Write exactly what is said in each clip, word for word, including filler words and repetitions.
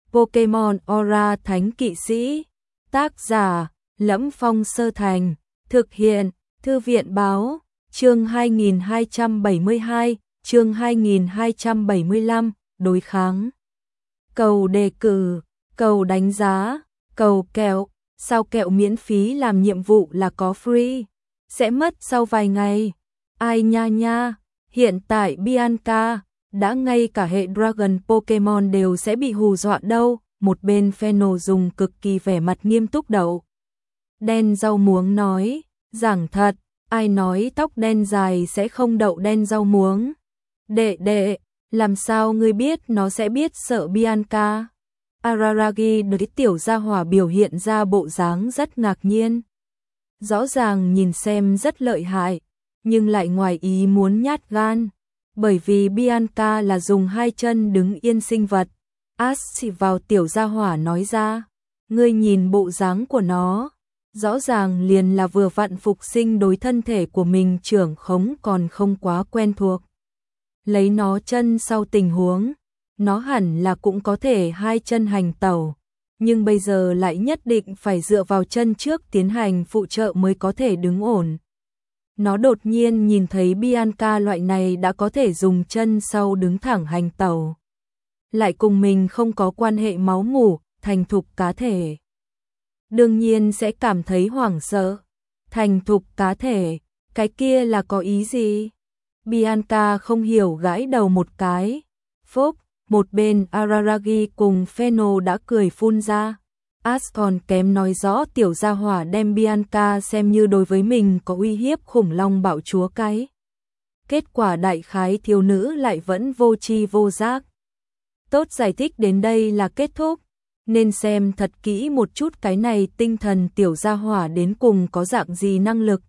Pokemon Aura Thánh Kỵ Sĩ. Tác giả: Lẫm Phong Sơ Thành. Thực hiện: Thư viện báo. Chương hai nghìn hai trăm bảy mươi hai, chương hai nghìn hai trăm bảy mươi lăm, đối kháng. Cầu đề cử, cầu đánh giá, cầu kẹo. Sao kẹo miễn phí làm nhiệm vụ là có free? Sẽ mất sau vài ngày. Ai nha nha, hiện tại Bianca, đã ngay cả hệ Dragon Pokemon đều sẽ bị hù dọa đâu. Một bên Pheno dùng cực kỳ vẻ mặt nghiêm túc đậu đen rau muống nói, giảng thật, ai nói tóc đen dài sẽ không đậu đen rau muống? Đệ đệ, làm sao ngươi biết nó sẽ biết sợ Bianca? Araragi đối tiểu gia hỏa biểu hiện ra bộ dáng rất ngạc nhiên. Rõ ràng nhìn xem rất lợi hại, nhưng lại ngoài ý muốn nhát gan. Bởi vì Bianca là dùng hai chân đứng yên sinh vật. Ash chỉ vào tiểu gia hỏa nói ra, ngươi nhìn bộ dáng của nó, rõ ràng liền là vừa vặn phục sinh đối thân thể của mình trưởng khống còn không quá quen thuộc. Lấy nó chân sau tình huống, nó hẳn là cũng có thể hai chân hành tẩu, nhưng bây giờ lại nhất định phải dựa vào chân trước tiến hành phụ trợ mới có thể đứng ổn. Nó đột nhiên nhìn thấy Bianca loại này đã có thể dùng chân sau đứng thẳng hành tẩu, lại cùng mình không có quan hệ máu mủ, thành thục cá thể. Đương nhiên sẽ cảm thấy hoảng sợ. Thành thục cá thể, cái kia là có ý gì? Bianca không hiểu gãi đầu một cái. Phốc, một bên Araragi cùng Pheno đã cười phun ra. Ash còn kém nói rõ tiểu gia hỏa đem Bianca xem như đối với mình có uy hiếp khủng long bạo chúa cái. Kết quả đại khái thiếu nữ lại vẫn vô tri vô giác. Tốt, giải thích đến đây là kết thúc, nên xem thật kỹ một chút cái này tinh thần tiểu gia hỏa đến cùng có dạng gì năng lực.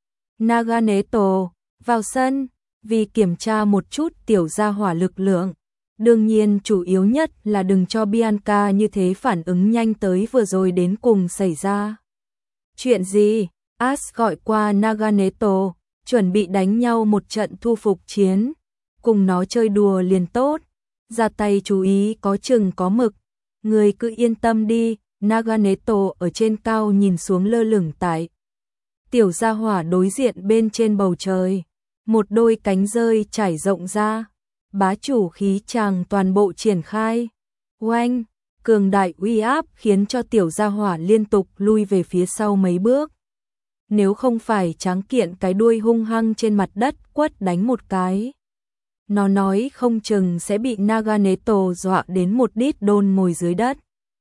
Naganeto, vào sân, vì kiểm tra một chút tiểu gia hỏa lực lượng. Đương nhiên chủ yếu nhất là đừng cho Bianca như thế phản ứng nhanh tới vừa rồi đến cùng xảy ra. Chuyện gì? Ash gọi qua Naganeto, chuẩn bị đánh nhau một trận thu phục chiến. Cùng nó chơi đùa liền tốt. Ra tay chú ý có chừng có mực. Người cứ yên tâm đi. Naganeto ở trên cao nhìn xuống lơ lửng tại tiểu gia hỏa đối diện bên trên bầu trời. Một đôi cánh rơi trải rộng ra. Bá chủ khí tràng toàn bộ triển khai. Oanh, cường đại uy áp khiến cho tiểu gia hỏa liên tục lui về phía sau mấy bước. Nếu không phải tráng kiện cái đuôi hung hăng trên mặt đất quất đánh một cái, nó nói không chừng sẽ bị Naganeto dọa đến một đít đôn ngồi dưới đất.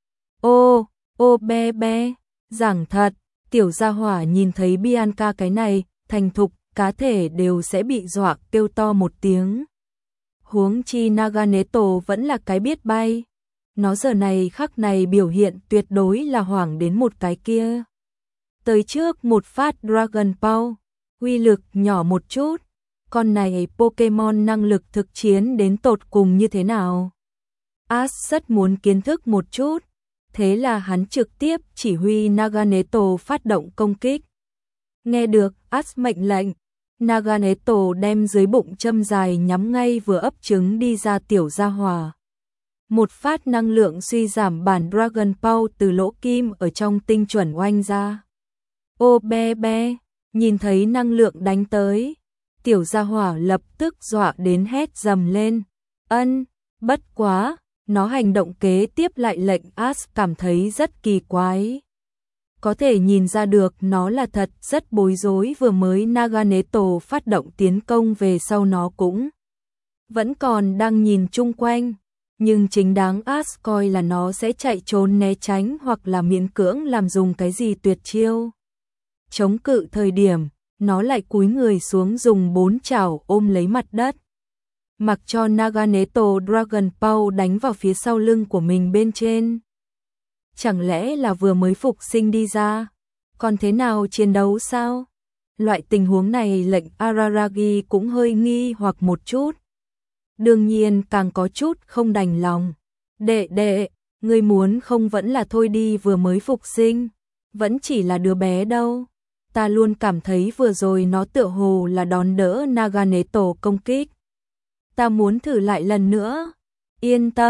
Ô, ô bé bé, giảng thật, tiểu gia hỏa nhìn thấy Bianca cái này, thành thục, cá thể đều sẽ bị dọa kêu to một tiếng. Huống chi Naganeto vẫn là cái biết bay. Nó giờ này khắc này biểu hiện tuyệt đối là hoảng đến một cái kia. Tới trước một phát Dragon Ball, uy lực nhỏ một chút. Con này Pokemon năng lực thực chiến đến tột cùng như thế nào? Ash rất muốn kiến thức một chút. Thế là hắn trực tiếp chỉ huy Naganeto phát động công kích. Nghe được Ash mệnh lệnh, Naganeto đem dưới bụng châm dài nhắm ngay vừa ấp trứng đi ra tiểu gia hỏa. Một phát năng lượng suy giảm bản Dragon Ball từ lỗ kim ở trong tinh chuẩn oanh ra. Ô bé bé, nhìn thấy năng lượng đánh tới, tiểu gia hỏa lập tức dọa đến hét dầm lên. Ân, bất quá, nó hành động kế tiếp lại lệnh Ash cảm thấy rất kỳ quái. Có thể nhìn ra được nó là thật rất bối rối, vừa mới Naganeto phát động tiến công về sau nó cũng vẫn còn đang nhìn chung quanh, nhưng chính đáng Ash coi là nó sẽ chạy trốn né tránh hoặc là miễn cưỡng làm dùng cái gì tuyệt chiêu. Chống cự thời điểm, nó lại cúi người xuống dùng bốn chảo ôm lấy mặt đất. Mặc cho Naganeto Dragon Ball đánh vào phía sau lưng của mình bên trên. Chẳng lẽ là vừa mới phục sinh đi ra? Còn thế nào chiến đấu sao? Loại tình huống này lệnh Araragi cũng hơi nghi hoặc một chút. Đương nhiên càng có chút không đành lòng. Đệ đệ, ngươi muốn không vẫn là thôi đi, vừa mới phục sinh. Vẫn chỉ là đứa bé đâu. Ta luôn cảm thấy vừa rồi nó tựa hồ là đón đỡ Naganeto công kích. Ta muốn thử lại lần nữa. Yên tâm,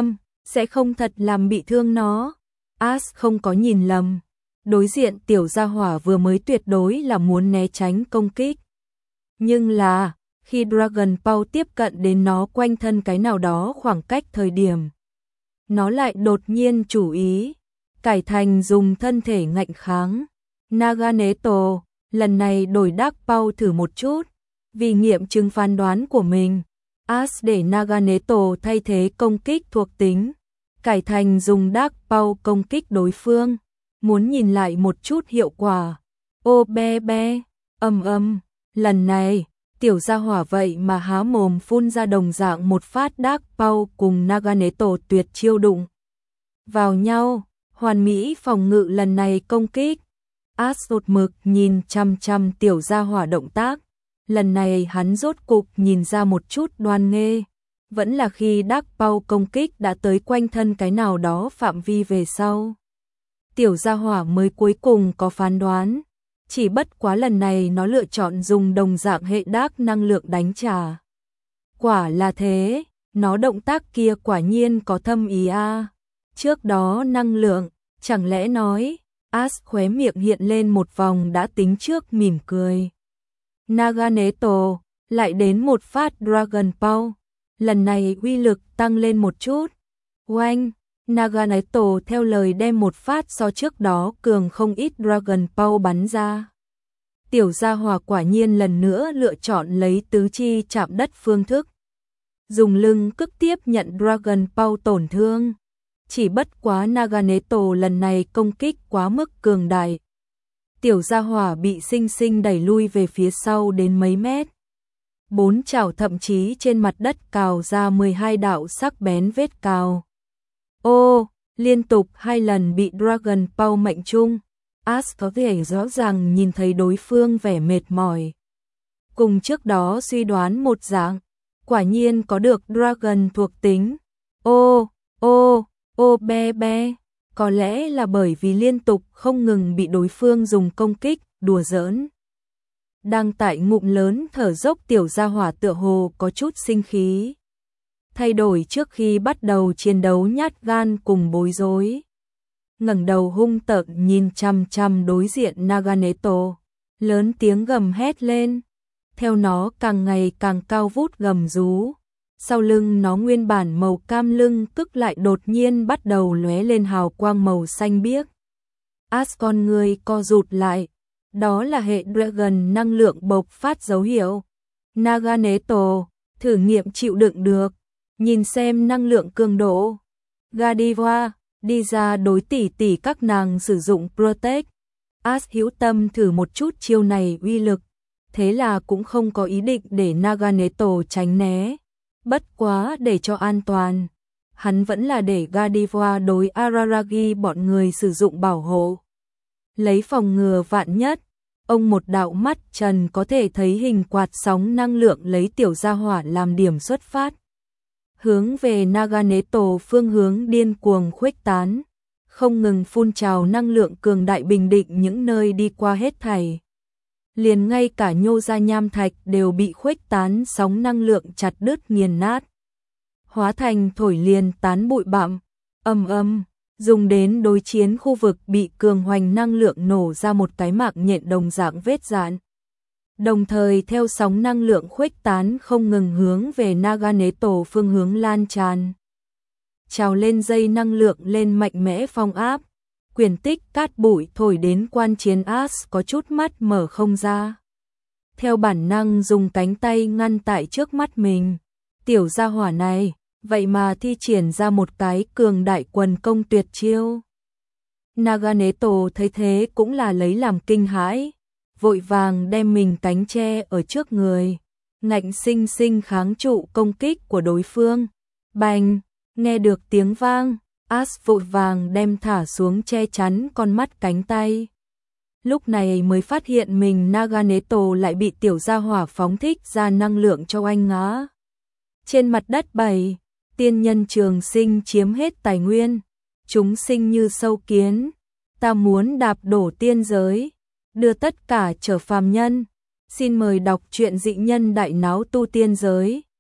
sẽ không thật làm bị thương nó. Ash không có nhìn lầm. Đối diện tiểu gia hỏa vừa mới tuyệt đối là muốn né tránh công kích. Nhưng là, khi Dragon Ball tiếp cận đến nó quanh thân cái nào đó khoảng cách thời điểm, nó lại đột nhiên chủ ý, cải thành dùng thân thể ngạnh kháng. Naganeto, lần này đổi Dark Ball thử một chút, vì nghiệm chứng phán đoán của mình. Ash để Naganeto thay thế công kích thuộc tính, cải thành dùng Dark Ball công kích đối phương, muốn nhìn lại một chút hiệu quả. Ô be be, âm âm, lần này, tiểu gia hỏa vậy mà há mồm phun ra đồng dạng một phát Dark Ball cùng Naganeto tuyệt chiêu đụng vào nhau, hoàn mỹ phòng ngự lần này công kích. Ash đột mực nhìn chăm chăm tiểu gia hỏa động tác, lần này hắn rốt cục nhìn ra một chút đoan nghê, vẫn là khi Dark Ball công kích đã tới quanh thân cái nào đó phạm vi về sau. Tiểu gia hỏa mới cuối cùng có phán đoán, chỉ bất quá lần này nó lựa chọn dùng đồng dạng hệ Dark năng lượng đánh trả. Quả là thế, nó động tác kia quả nhiên có thâm ý a. À. Trước đó năng lượng, chẳng lẽ nói, Ash khóe miệng hiện lên một vòng đã tính trước mỉm cười. Naganeto, lại đến một phát Dragon Ball, lần này uy lực tăng lên một chút. Oanh, Naganeto theo lời đem một phát so trước đó cường không ít Dragon Ball bắn ra. Tiểu gia hỏa quả nhiên lần nữa lựa chọn lấy tứ chi chạm đất phương thức, dùng lưng cực tiếp nhận Dragon Ball tổn thương. Chỉ bất quá Naganeto lần này công kích quá mức cường đại. Tiểu gia hỏa bị sinh sinh đẩy lui về phía sau đến mấy mét. Bốn chảo thậm chí trên mặt đất cào ra mười hai đạo sắc bén vết cào. Ô, liên tục hai lần bị Dragon Ball mệnh trung. Ash có thể rõ ràng nhìn thấy đối phương vẻ mệt mỏi. Cùng trước đó suy đoán một dạng, quả nhiên có được Dragon thuộc tính. Ô, ô, ô be be, có lẽ là bởi vì liên tục không ngừng bị đối phương dùng công kích, đùa giỡn. Đang tại ngụm lớn thở dốc tiểu gia hỏa tựa hồ có chút sinh khí. Thay đổi trước khi bắt đầu chiến đấu nhát gan cùng bối rối. Ngẩng đầu hung tợn nhìn chăm chăm đối diện Naganeto, lớn tiếng gầm hét lên. Theo nó càng ngày càng cao vút gầm rú. Sau lưng nó nguyên bản màu cam lưng tức lại đột nhiên bắt đầu lóe lên hào quang màu xanh biếc. Ash con người co rụt lại, đó là hệ Dragon năng lượng bộc phát dấu hiệu. Naganeto, thử nghiệm chịu đựng được, nhìn xem năng lượng cường độ. Godiva, đi ra đối tỷ tỷ các nàng sử dụng Protect. Ash hữu tâm thử một chút chiêu này uy lực, thế là cũng không có ý định để Naganeto tránh né. Bất quá để cho an toàn, hắn vẫn là để Godiva đối Araragi bọn người sử dụng bảo hộ. Lấy phòng ngừa vạn nhất, ông một đạo mắt trần có thể thấy hình quạt sóng năng lượng lấy tiểu gia hỏa làm điểm xuất phát. Hướng về Naganeto phương hướng điên cuồng khuếch tán, không ngừng phun trào năng lượng cường đại bình định những nơi đi qua hết thảy. Liền ngay cả nhô ra nham thạch đều bị khuếch tán sóng năng lượng chặt đứt nghiền nát. Hóa thành thổi liền tán bụi bặm, âm âm, dùng đến đối chiến khu vực bị cường hoành năng lượng nổ ra một cái mạng nhện đồng dạng vết dạn. Đồng thời theo sóng năng lượng khuếch tán không ngừng hướng về Naganeto phương hướng lan tràn. Trào lên dây năng lượng lên mạnh mẽ phong áp. Quyền tích cát bụi thổi đến quan chiến Ash có chút mắt mở không ra. Theo bản năng dùng cánh tay ngăn tại trước mắt mình. Tiểu gia hỏa này, vậy mà thi triển ra một cái cường đại quần công tuyệt chiêu. Naganeto thấy thế cũng là lấy làm kinh hãi, vội vàng đem mình cánh che ở trước người, ngạnh sinh sinh kháng trụ công kích của đối phương. Bành, nghe được tiếng vang, Ash vội vàng đem thả xuống che chắn con mắt cánh tay. Lúc này mới phát hiện mình Naganeto lại bị tiểu gia hỏa phóng thích ra năng lượng cho anh ngã. Trên mặt đất bày, tiên nhân trường sinh chiếm hết tài nguyên, chúng sinh như sâu kiến, ta muốn đạp đổ tiên giới, đưa tất cả trở phàm nhân. Xin mời đọc truyện dị nhân đại náo tu tiên giới.